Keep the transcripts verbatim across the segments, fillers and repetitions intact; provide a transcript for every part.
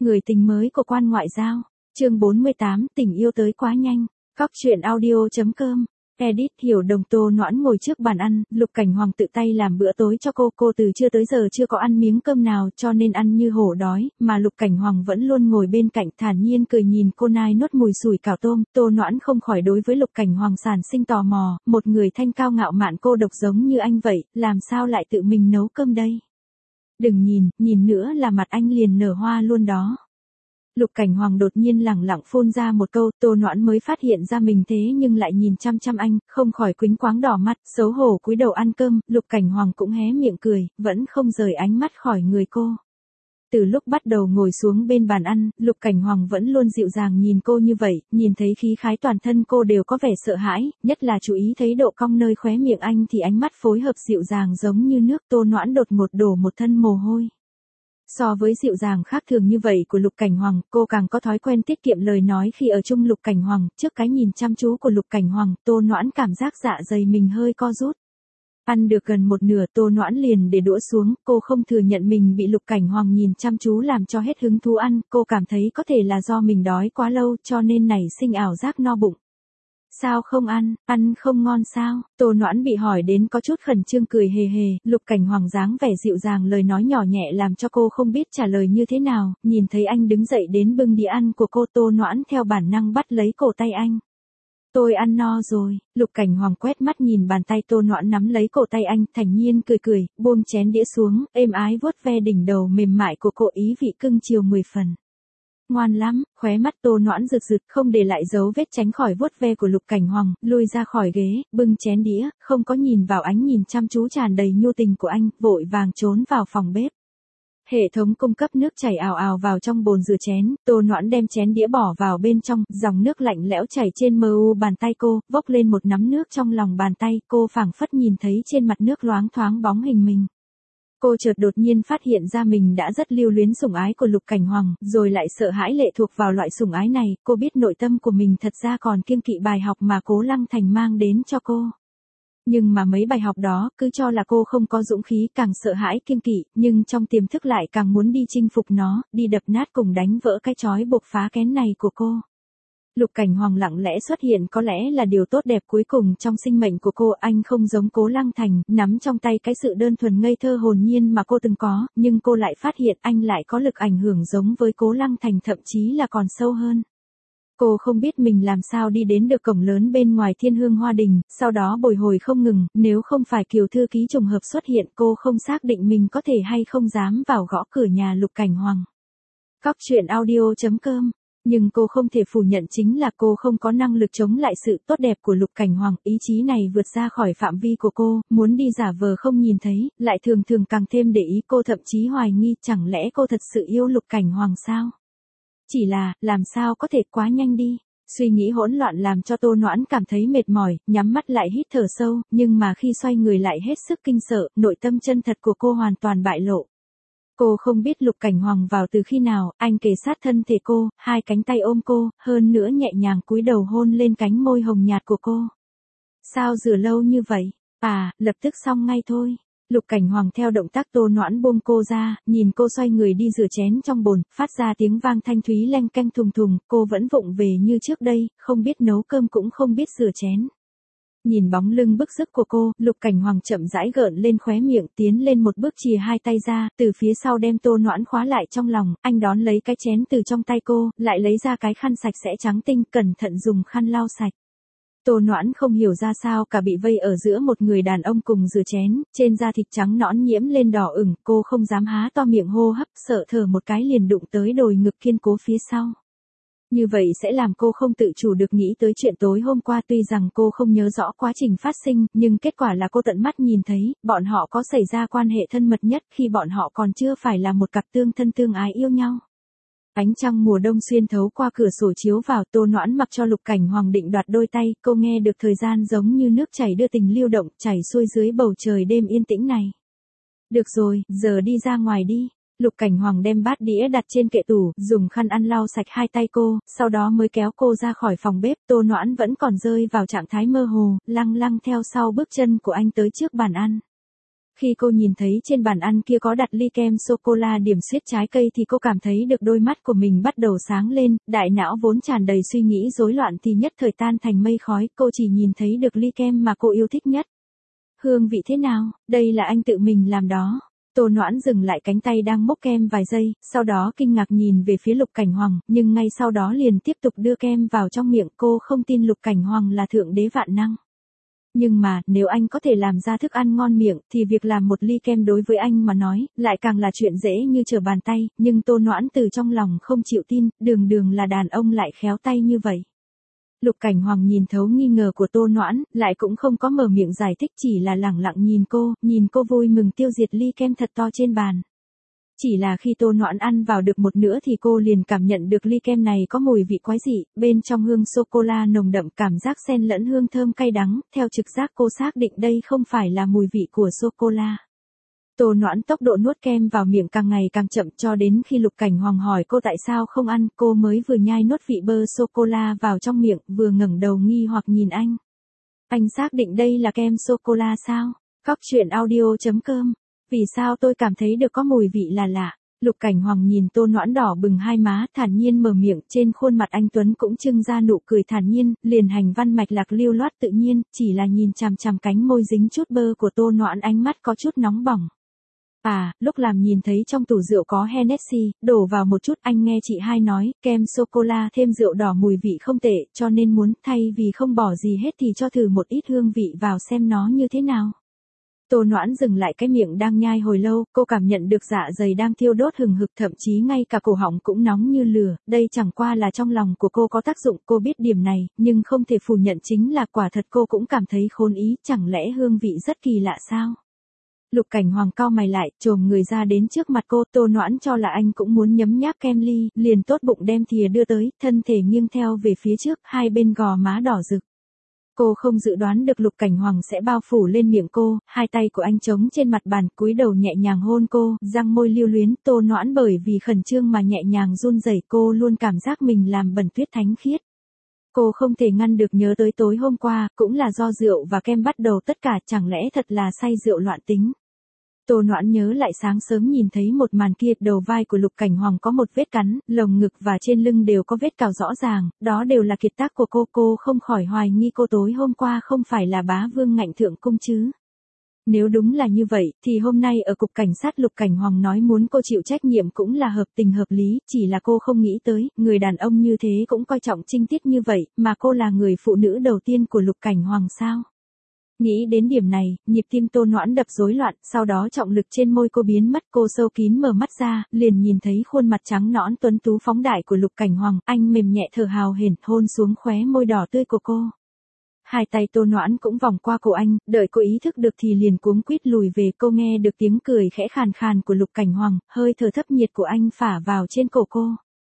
Người tình mới của quan ngoại giao. Chương bốn mươi tám, tình yêu tới quá nhanh. Cóc truyện audio.com. Edit Hiểu Đồng. Tô Noãn ngồi trước bàn ăn, Lục Cảnh Hoàng tự tay làm bữa tối cho cô, cô từ trưa tới giờ chưa có ăn miếng cơm nào cho nên ăn như hổ đói, mà Lục Cảnh Hoàng vẫn luôn ngồi bên cạnh thản nhiên cười nhìn cô nai nuốt mùi sủi cảo tôm. Tô Noãn không khỏi đối với Lục Cảnh Hoàng sản sinh tò mò, một người thanh cao ngạo mạn cô độc giống như anh vậy, làm sao lại tự mình nấu cơm đây? Đừng nhìn, nhìn nữa là mặt anh liền nở hoa luôn đó. Lục Cảnh Hoàng đột nhiên lẳng lặng phun ra một câu, Tô Noãn mới phát hiện ra mình thế nhưng lại nhìn chăm chăm anh, không khỏi quýnh quáng đỏ mặt, xấu hổ cúi đầu ăn cơm. Lục Cảnh Hoàng cũng hé miệng cười, vẫn không rời ánh mắt khỏi người cô. Từ lúc bắt đầu ngồi xuống bên bàn ăn, Lục Cảnh Hoàng vẫn luôn dịu dàng nhìn cô như vậy, nhìn thấy khí khái toàn thân cô đều có vẻ sợ hãi, nhất là chú ý thấy độ cong nơi khóe miệng anh thì ánh mắt phối hợp dịu dàng giống như nước. Tô Noãn đột ngột đổ một thân mồ hôi. So với dịu dàng khác thường như vậy của Lục Cảnh Hoàng, cô càng có thói quen tiết kiệm lời nói khi ở chung Lục Cảnh Hoàng. Trước cái nhìn chăm chú của Lục Cảnh Hoàng, Tô Noãn cảm giác dạ dày mình hơi co rút. Ăn được gần một nửa, Tô Noãn liền để đũa xuống, cô không thừa nhận mình bị Lục Cảnh Hoàng nhìn chăm chú làm cho hết hứng thú ăn, cô cảm thấy có thể là do mình đói quá lâu cho nên nảy sinh ảo giác no bụng. Sao không ăn, ăn không ngon sao? Tô Noãn bị hỏi đến có chút khẩn trương cười hề hề, Lục Cảnh Hoàng dáng vẻ dịu dàng lời nói nhỏ nhẹ làm cho cô không biết trả lời như thế nào, nhìn thấy anh đứng dậy đến bưng đĩa ăn của cô, Tô Noãn theo bản năng bắt lấy cổ tay anh. Tôi ăn no rồi. Lục Cảnh Hoàng quét mắt nhìn bàn tay Tô Noãn nắm lấy cổ tay anh, thản nhiên cười cười, buông chén đĩa xuống, êm ái vuốt ve đỉnh đầu mềm mại của cô, ý vị cưng chiều mười phần. Ngoan lắm, khóe mắt Tô Noãn rực rực, không để lại dấu vết tránh khỏi vuốt ve của Lục Cảnh Hoàng, lui ra khỏi ghế, bưng chén đĩa, không có nhìn vào ánh nhìn chăm chú tràn đầy nhu tình của anh, vội vàng trốn vào phòng bếp. Hệ thống cung cấp nước chảy ào ào vào trong bồn rửa chén, Tô Noãn đem chén đĩa bỏ vào bên trong, dòng nước lạnh lẽo chảy trên mờ u bàn tay cô, vốc lên một nắm nước trong lòng bàn tay, cô phảng phất nhìn thấy trên mặt nước loáng thoáng bóng hình mình. Cô chợt đột nhiên phát hiện ra mình đã rất lưu luyến sủng ái của Lục Cảnh Hoàng, rồi lại sợ hãi lệ thuộc vào loại sủng ái này, cô biết nội tâm của mình thật ra còn kiêng kỵ bài học mà Cố Lăng Thành mang đến cho cô. Nhưng mà mấy bài học đó, cứ cho là cô không có dũng khí, càng sợ hãi kiêng kỵ, nhưng trong tiềm thức lại càng muốn đi chinh phục nó, đi đập nát cùng đánh vỡ cái trói buộc phá kén này của cô. Lục Cảnh Hoàng lặng lẽ xuất hiện có lẽ là điều tốt đẹp cuối cùng trong sinh mệnh của cô, anh không giống Cố Lăng Thành, nắm trong tay cái sự đơn thuần ngây thơ hồn nhiên mà cô từng có, nhưng cô lại phát hiện anh lại có lực ảnh hưởng giống với Cố Lăng Thành, thậm chí là còn sâu hơn. Cô không biết mình làm sao đi đến được cổng lớn bên ngoài Thiên Hương Hoa Đình, sau đó bồi hồi không ngừng, nếu không phải Kiều thư ký trùng hợp xuất hiện, cô không xác định mình có thể hay không dám vào gõ cửa nhà Lục Cảnh Hoàng. Cóc truyện audio.com. Nhưng cô không thể phủ nhận chính là cô không có năng lực chống lại sự tốt đẹp của Lục Cảnh Hoàng, ý chí này vượt ra khỏi phạm vi của cô, muốn đi giả vờ không nhìn thấy, lại thường thường càng thêm để ý. Cô thậm chí hoài nghi chẳng lẽ cô thật sự yêu Lục Cảnh Hoàng sao? Chỉ là, làm sao có thể quá nhanh đi? Suy nghĩ hỗn loạn làm cho Tô Noãn cảm thấy mệt mỏi, nhắm mắt lại hít thở sâu, nhưng mà khi xoay người lại hết sức kinh sợ, nội tâm chân thật của cô hoàn toàn bại lộ. Cô không biết Lục Cảnh Hoàng vào từ khi nào, anh kề sát thân thể cô, hai cánh tay ôm cô, hơn nữa nhẹ nhàng cúi đầu hôn lên cánh môi hồng nhạt của cô. Sao rửa lâu như vậy? À, lập tức xong ngay thôi. Lục Cảnh Hoàng theo động tác Tô Noãn buông cô ra, nhìn cô xoay người đi rửa chén trong bồn, phát ra tiếng vang thanh thúy leng keng thùng thùng, cô vẫn vụng về như trước đây, không biết nấu cơm cũng không biết rửa chén. Nhìn bóng lưng bức sức của cô, Lục Cảnh Hoàng chậm rãi gợn lên khóe miệng, tiến lên một bước chìa hai tay ra, từ phía sau đem Tô Noãn khóa lại trong lòng, anh đón lấy cái chén từ trong tay cô, lại lấy ra cái khăn sạch sẽ trắng tinh, cẩn thận dùng khăn lau sạch. Tô Noãn không hiểu ra sao cả bị vây ở giữa một người đàn ông cùng rửa chén, trên da thịt trắng nõn nhiễm lên đỏ ửng, cô không dám há to miệng hô hấp, sợ thở một cái liền đụng tới đồi ngực kiên cố phía sau. Như vậy sẽ làm cô không tự chủ được nghĩ tới chuyện tối hôm qua, tuy rằng cô không nhớ rõ quá trình phát sinh, nhưng kết quả là cô tận mắt nhìn thấy, bọn họ có xảy ra quan hệ thân mật nhất khi bọn họ còn chưa phải là một cặp tương thân tương ái yêu nhau. Ánh trăng mùa đông xuyên thấu qua cửa sổ chiếu vào, Tô Noãn mặc cho Lục Cảnh Hoàng định đoạt đôi tay, cô nghe được thời gian giống như nước chảy đưa tình lưu động, chảy xuôi dưới bầu trời đêm yên tĩnh này. Được rồi, giờ đi ra ngoài đi. Lục Cảnh Hoàng đem bát đĩa đặt trên kệ tủ, dùng khăn ăn lau sạch hai tay cô, sau đó mới kéo cô ra khỏi phòng bếp. Tô Noãn vẫn còn rơi vào trạng thái mơ hồ, lăng lăng theo sau bước chân của anh tới trước bàn ăn. Khi cô nhìn thấy trên bàn ăn kia có đặt ly kem sô-cô-la điểm xuyết trái cây thì cô cảm thấy được đôi mắt của mình bắt đầu sáng lên, đại não vốn tràn đầy suy nghĩ rối loạn thì nhất thời tan thành mây khói, cô chỉ nhìn thấy được ly kem mà cô yêu thích nhất. Hương vị thế nào, đây là anh tự mình làm đó. Tô Noãn dừng lại cánh tay đang múc kem vài giây, sau đó kinh ngạc nhìn về phía Lục Cảnh Hoàng, nhưng ngay sau đó liền tiếp tục đưa kem vào trong miệng. Cô không tin Lục Cảnh Hoàng là thượng đế vạn năng. Nhưng mà, nếu anh có thể làm ra thức ăn ngon miệng, thì việc làm một ly kem đối với anh mà nói, lại càng là chuyện dễ như trở bàn tay, nhưng Tô Noãn từ trong lòng không chịu tin, đường đường là đàn ông lại khéo tay như vậy. Lục Cảnh Hoàng nhìn thấu nghi ngờ của Tô Noãn, lại cũng không có mở miệng giải thích, chỉ là lẳng lặng nhìn cô, nhìn cô vui mừng tiêu diệt ly kem thật to trên bàn. Chỉ là khi Tô Noãn ăn vào được một nửa thì cô liền cảm nhận được ly kem này có mùi vị quái dị, bên trong hương sô-cô-la nồng đậm, cảm giác xen lẫn hương thơm cay đắng, theo trực giác cô xác định đây không phải là mùi vị của sô-cô-la. Tô Noãn tốc độ nuốt kem vào miệng càng ngày càng chậm, cho đến khi Lục Cảnh Hoàng hỏi cô tại sao không ăn, cô mới vừa nhai nuốt vị bơ sô-cô-la vào trong miệng, vừa ngẩng đầu nghi hoặc nhìn anh. Anh xác định đây là kem sô-cô-la sao? Cóc truyện audio chấm com. Vì sao tôi cảm thấy được có mùi vị là lạ? Lục Cảnh Hoàng nhìn Tô Noãn đỏ bừng hai má, thản nhiên mở miệng, trên khuôn mặt anh tuấn cũng trưng ra nụ cười thản nhiên, liền hành văn mạch lạc lưu loát tự nhiên, chỉ là nhìn chằm chằm cánh môi dính chút bơ của Tô Noãn, ánh mắt có chút nóng bỏng. À, lúc làm nhìn thấy trong tủ rượu có Hennessy, đổ vào một chút, anh nghe chị hai nói, kem sô-cô-la thêm rượu đỏ mùi vị không tệ, cho nên muốn, thay vì không bỏ gì hết thì cho thử một ít hương vị vào xem nó như thế nào. Tô Noãn dừng lại cái miệng đang nhai hồi lâu, cô cảm nhận được dạ dày đang thiêu đốt hừng hực, thậm chí ngay cả cổ họng cũng nóng như lửa, đây chẳng qua là trong lòng của cô có tác dụng, cô biết điểm này, nhưng không thể phủ nhận chính là quả thật cô cũng cảm thấy khốn ý, chẳng lẽ hương vị rất kỳ lạ sao? Lục Cảnh Hoàng cau mày lại, chồm người ra đến trước mặt cô, Tô Noãn cho là anh cũng muốn nhấm nháp kem ly, liền tốt bụng đem thìa đưa tới, thân thể nghiêng theo về phía trước, hai bên gò má đỏ rực. Cô không dự đoán được Lục Cảnh Hoàng sẽ bao phủ lên miệng cô, hai tay của anh chống trên mặt bàn, cúi đầu nhẹ nhàng hôn cô, răng môi lưu luyến. Tô Noãn bởi vì khẩn trương mà nhẹ nhàng run rẩy, cô luôn cảm giác mình làm bẩn tuyết thánh khiết. Cô không thể ngăn được nhớ tới tối hôm qua, cũng là do rượu và kem bắt đầu tất cả, chẳng lẽ thật là say rượu loạn tính. Tô Noãn nhớ lại sáng sớm nhìn thấy một màn kia, đầu vai của Lục Cảnh Hoàng có một vết cắn, lồng ngực và trên lưng đều có vết cào rõ ràng, đó đều là kiệt tác của cô, cô không khỏi hoài nghi cô tối hôm qua không phải là bá vương ngạnh thượng cung chứ. Nếu đúng là như vậy, thì hôm nay ở cục cảnh sát Lục Cảnh Hoàng nói muốn cô chịu trách nhiệm cũng là hợp tình hợp lý, chỉ là cô không nghĩ tới, người đàn ông như thế cũng coi trọng trinh tiết như vậy, mà cô là người phụ nữ đầu tiên của Lục Cảnh Hoàng sao? Nghĩ đến điểm này, nhịp tim Tô Noãn đập rối loạn, sau đó trọng lực trên môi cô biến mất, cô sâu kín mở mắt ra, liền nhìn thấy khuôn mặt trắng nõn tuấn tú phóng đại của Lục Cảnh Hoàng, anh mềm nhẹ thở hào hển, hôn xuống khóe môi đỏ tươi của cô. Hai tay Tô Noãn cũng vòng qua cổ anh, đợi cô ý thức được thì liền cuống quýt lùi về, cô nghe được tiếng cười khẽ khàn khàn của Lục Cảnh Hoàng, hơi thở thấp nhiệt của anh phả vào trên cổ cô.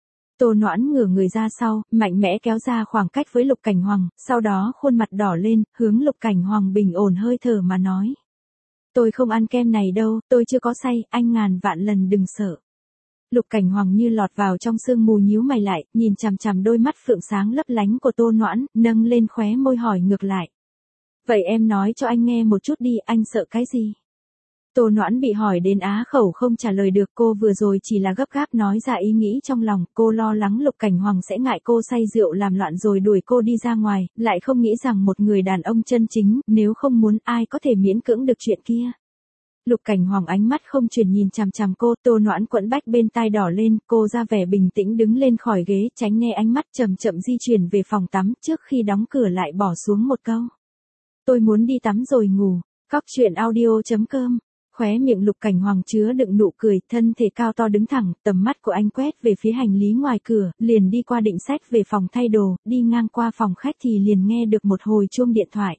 Tô Noãn ngửa người ra sau, mạnh mẽ kéo ra khoảng cách với Lục Cảnh Hoàng, sau đó khuôn mặt đỏ lên, hướng Lục Cảnh Hoàng bình ổn hơi thở mà nói. Tôi không ăn kem này đâu, tôi chưa có say, anh ngàn vạn lần đừng sợ. Lục Cảnh Hoàng như lọt vào trong sương mù nhíu mày lại, nhìn chằm chằm đôi mắt phượng sáng lấp lánh của Tô Noãn, nâng lên khóe môi hỏi ngược lại. Vậy em nói cho anh nghe một chút đi, anh sợ cái gì? Tô Noãn bị hỏi đến á khẩu không trả lời được, cô vừa rồi chỉ là gấp gáp nói ra ý nghĩ trong lòng, cô lo lắng Lục Cảnh Hoàng sẽ ngại cô say rượu làm loạn rồi đuổi cô đi ra ngoài, lại không nghĩ rằng một người đàn ông chân chính, nếu không muốn ai có thể miễn cưỡng được chuyện kia. Lục Cảnh Hoàng ánh mắt không chuyển nhìn chằm chằm cô, Tô Noãn quẫn bách bên tai đỏ lên, cô ra vẻ bình tĩnh đứng lên khỏi ghế, tránh né ánh mắt, chậm chậm di chuyển về phòng tắm, trước khi đóng cửa lại bỏ xuống một câu. Tôi muốn đi tắm rồi ngủ. Cóc truyện audio chấm com. Khóe miệng Lục Cảnh Hoàng chứa đựng nụ cười, thân thể cao to đứng thẳng, tầm mắt của anh quét về phía hành lý ngoài cửa, liền đi qua định sách về phòng thay đồ, đi ngang qua phòng khách thì liền nghe được một hồi chuông điện thoại.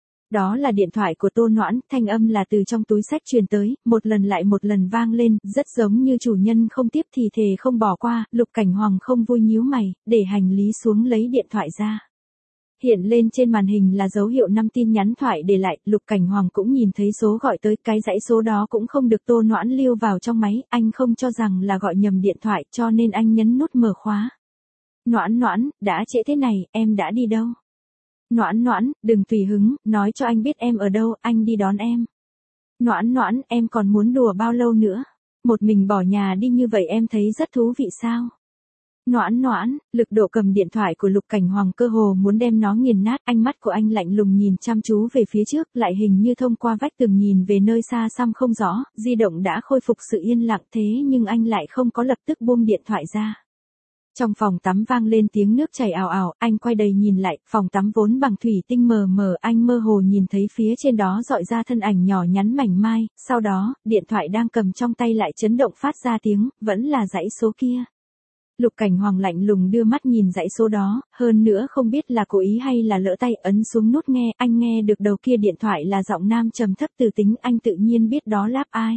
Đó là điện thoại của Tô Noãn, thanh âm là từ trong túi sách truyền tới, một lần lại một lần vang lên, rất giống như chủ nhân không tiếp thì thề không bỏ qua. Lục Cảnh Hoàng không vui nhíu mày, để hành lý xuống lấy điện thoại ra. Hiện lên trên màn hình là dấu hiệu năm tin nhắn thoại để lại, Lục Cảnh Hoàng cũng nhìn thấy số gọi tới, cái dãy số đó cũng không được Tô Noãn lưu vào trong máy, anh không cho rằng là gọi nhầm điện thoại, cho nên anh nhấn nút mở khóa. Noãn Noãn, đã trễ thế này, em đã đi đâu? Noãn Noãn, đừng tùy hứng, nói cho anh biết em ở đâu, anh đi đón em. Noãn noãn, em còn muốn đùa bao lâu nữa? Một mình bỏ nhà đi như vậy em thấy rất thú vị sao? Noãn noãn, lực độ cầm điện thoại của Lục Cảnh Hoàng cơ hồ muốn đem nó nghiền nát, ánh mắt của anh lạnh lùng nhìn chăm chú về phía trước, lại hình như thông qua vách tường nhìn về nơi xa xăm không rõ, di động đã khôi phục sự yên lặng thế nhưng anh lại không có lập tức buông điện thoại ra. Trong phòng tắm vang lên tiếng nước chảy ào ào, anh quay đầy nhìn lại, phòng tắm vốn bằng thủy tinh mờ mờ, anh mơ hồ nhìn thấy phía trên đó dọi ra thân ảnh nhỏ nhắn mảnh mai, sau đó, điện thoại đang cầm trong tay lại chấn động phát ra tiếng, vẫn là dãy số kia. Lục Cảnh Hoàng lạnh lùng đưa mắt nhìn dãy số đó, hơn nữa không biết là cố ý hay là lỡ tay ấn xuống nút nghe, anh nghe được đầu kia điện thoại là giọng nam trầm thấp từ tính, anh tự nhiên biết đó láp ai.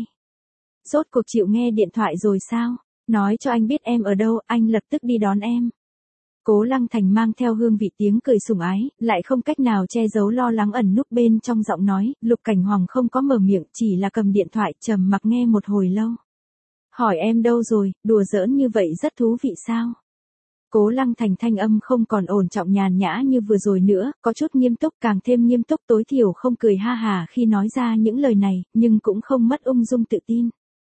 Rốt cuộc chịu nghe điện thoại rồi sao? Nói cho anh biết em ở đâu, anh lập tức đi đón em. Cố Lăng Thành mang theo hương vị tiếng cười sủng ái, lại không cách nào che giấu lo lắng ẩn núp bên trong giọng nói, Lục Cảnh Hoàng không có mở miệng, chỉ là cầm điện thoại trầm mặc nghe một hồi lâu. Hỏi em đâu rồi, đùa giỡn như vậy rất thú vị sao? Cố Lăng Thành thanh âm không còn ổn trọng nhàn nhã như vừa rồi nữa, có chút nghiêm túc, càng thêm nghiêm túc, tối thiểu không cười ha hà khi nói ra những lời này, nhưng cũng không mất ung dung tự tin.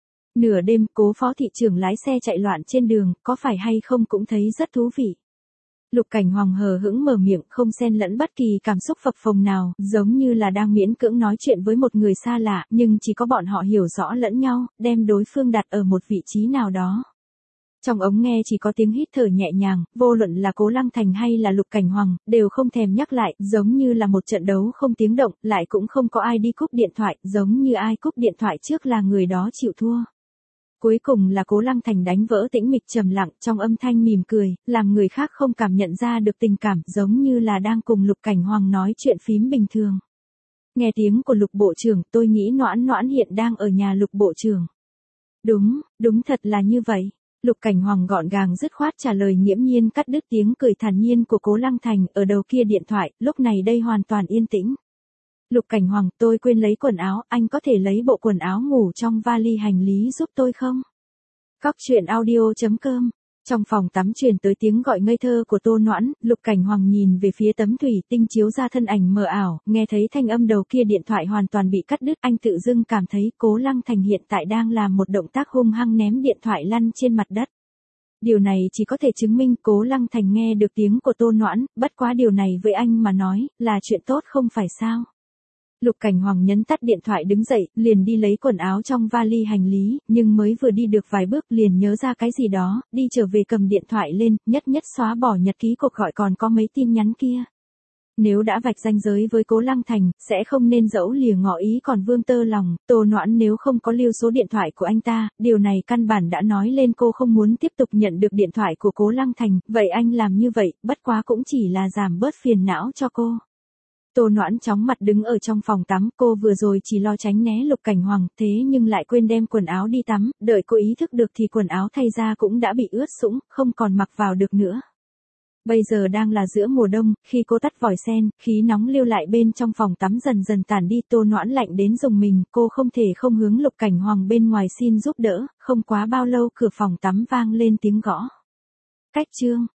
Nửa đêm, Cố phó thị trưởng lái xe chạy loạn trên đường, có phải hay không cũng thấy rất thú vị. Lục Cảnh Hoàng hờ hững mở miệng, không xen lẫn bất kỳ cảm xúc phập phồng nào, giống như là đang miễn cưỡng nói chuyện với một người xa lạ, nhưng chỉ có bọn họ hiểu rõ lẫn nhau, đem đối phương đặt ở một vị trí nào đó. Trong ống nghe chỉ có tiếng hít thở nhẹ nhàng, vô luận là Cố Lăng Thành hay là Lục Cảnh Hoàng, đều không thèm nhắc lại, giống như là một trận đấu không tiếng động, lại cũng không có ai đi cúp điện thoại, giống như ai cúp điện thoại trước là người đó chịu thua. Cuối cùng là Cố Lăng Thành đánh vỡ tĩnh mịch trầm lặng, trong âm thanh mỉm cười, làm người khác không cảm nhận ra được tình cảm, giống như là đang cùng Lục Cảnh Hoàng nói chuyện phím bình thường. Nghe tiếng của Lục Bộ trưởng, tôi nghĩ Noãn Noãn hiện đang ở nhà Lục Bộ trưởng. Đúng, đúng thật là như vậy. Lục Cảnh Hoàng gọn gàng dứt khoát trả lời, nghiễm nhiên cắt đứt tiếng cười thản nhiên của Cố Lăng Thành, ở đầu kia điện thoại, lúc này đây hoàn toàn yên tĩnh. Lục Cảnh Hoàng, tôi quên lấy quần áo, anh có thể lấy bộ quần áo ngủ trong vali hành lý giúp tôi không? Cóc truyện audio chấm com. Trong phòng tắm truyền tới tiếng gọi ngây thơ của Tô Noãn, Lục Cảnh Hoàng nhìn về phía tấm thủy tinh chiếu ra thân ảnh mờ ảo, nghe thấy thanh âm đầu kia điện thoại hoàn toàn bị cắt đứt, anh tự dưng cảm thấy Cố Lăng Thành hiện tại đang làm một động tác hung hăng ném điện thoại lăn trên mặt đất. Điều này chỉ có thể chứng minh Cố Lăng Thành nghe được tiếng của Tô Noãn, bất quá điều này với anh mà nói, là chuyện tốt không phải sao? Lục Cảnh Hoàng nhấn tắt điện thoại đứng dậy, liền đi lấy quần áo trong vali hành lý, nhưng mới vừa đi được vài bước liền nhớ ra cái gì đó, đi trở về cầm điện thoại lên, nhất nhất xóa bỏ nhật ký cuộc gọi còn có mấy tin nhắn kia. Nếu đã vạch ranh giới với Cố Lăng Thành, sẽ không nên dẫu lìa ngỏ ý còn vương tơ lòng, Tô Noãn nếu không có lưu số điện thoại của anh ta, điều này căn bản đã nói lên cô không muốn tiếp tục nhận được điện thoại của Cố Lăng Thành, vậy anh làm như vậy, bất quá cũng chỉ là giảm bớt phiền não cho cô. Tô Noãn chóng mặt đứng ở trong phòng tắm, cô vừa rồi chỉ lo tránh né Lục Cảnh Hoàng, thế nhưng lại quên đem quần áo đi tắm, đợi cô ý thức được thì quần áo thay ra cũng đã bị ướt sũng, không còn mặc vào được nữa. Bây giờ đang là giữa mùa đông, khi cô tắt vòi sen, khí nóng lưu lại bên trong phòng tắm dần dần tản đi, Tô Noãn lạnh đến rùng mình, cô không thể không hướng Lục Cảnh Hoàng bên ngoài xin giúp đỡ, không quá bao lâu cửa phòng tắm vang lên tiếng gõ. Cách chương